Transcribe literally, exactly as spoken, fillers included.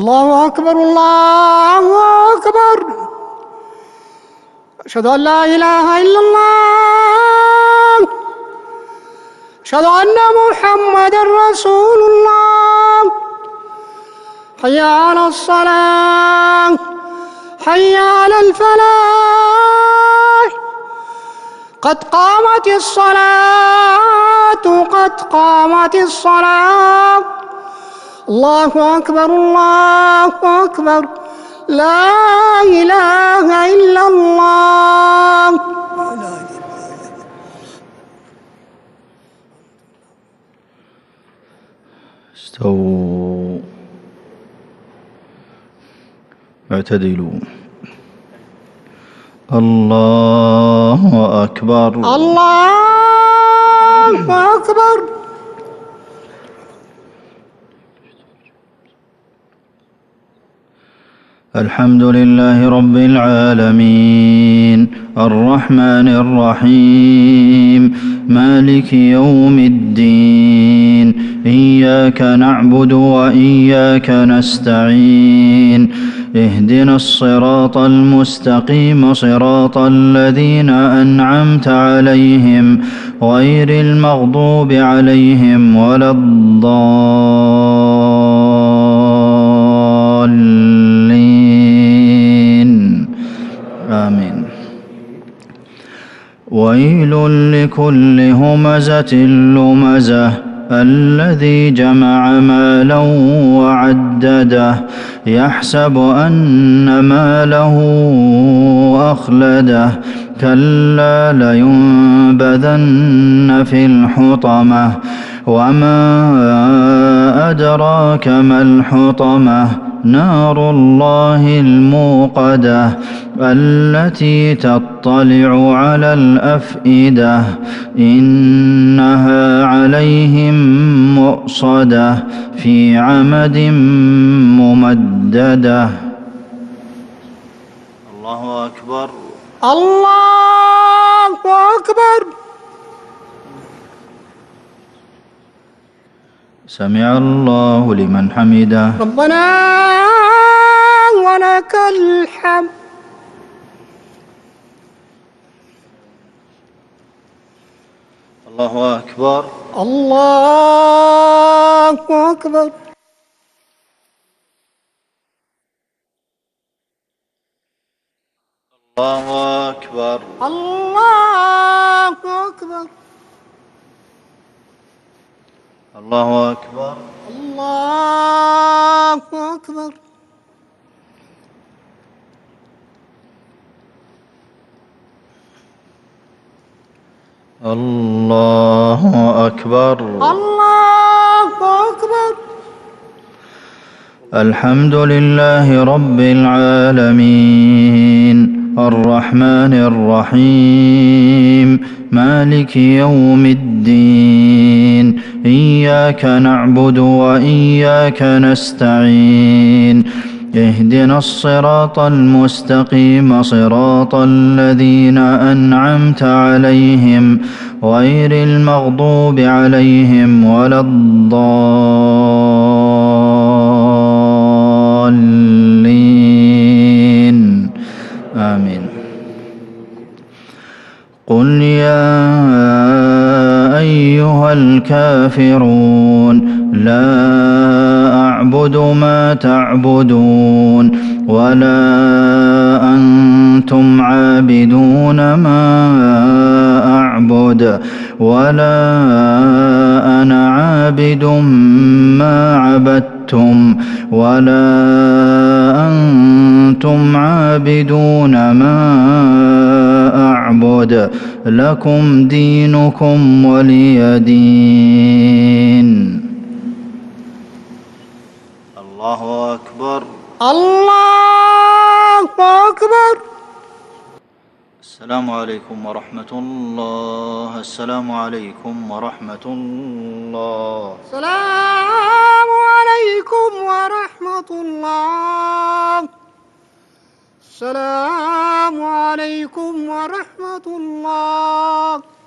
الله أكبر الله أكبر. أشهد أن لا إله إلا الله. أشهد أن محمدًا رسول الله. حي على الصلاة حي على الفلاح. قد قامت الصلاة قد قامت الصلاة. الله أكبر الله أكبر. لا إله إلا الله. استووا اعتدلوا. الله أكبر الله أكبر. الحمد لله رب العالمين الرحمن الرحيم مالك يوم الدين إياك نعبد وإياك نستعين اهدنا الصراط المستقيم صراط الذين أنعمت عليهم غير المغضوب عليهم ولا الضالين آمين. ويل لكل همزة لمزة الذي جمع مالا وعدده يحسب أن ماله أخلده كلا لينبذن في الحطمة وما أدراك ما الحطمة نار الله الموقدة التي تطلع على الأفئدة إنها عليهم مؤصدة في عمد ممددة. الله أكبر الله أكبر. سمع الله لمن حمده. ربنا ولك الحمد. الله أكبر الله أكبر. الله أكبر الله أكبر. الله أكبر الله أكبر. الله أكبر الله أكبر. الحمد لله رب العالمين الرحمن الرحيم مالك يوم الدين إياك نعبد وإياك نستعين اهدنا الصراط المستقيم صراط الذين أنعمت عليهم غير المغضوب عليهم ولا الضالين آمين. قل يا أيها الكافرون لا أعبد ما تعبدون ولا أنتم عابدون ما أعبد ولا أنا عابد ما عبدتم ولا أنتم عابدون ما أعبد لكم دينكم ولي دين. الله أكبر الله أكبر. السلام عليكم ورحمة الله. السلام عليكم ورحمة الله. السلام عليكم ورحمة الله. السلام عليكم ورحمة الله.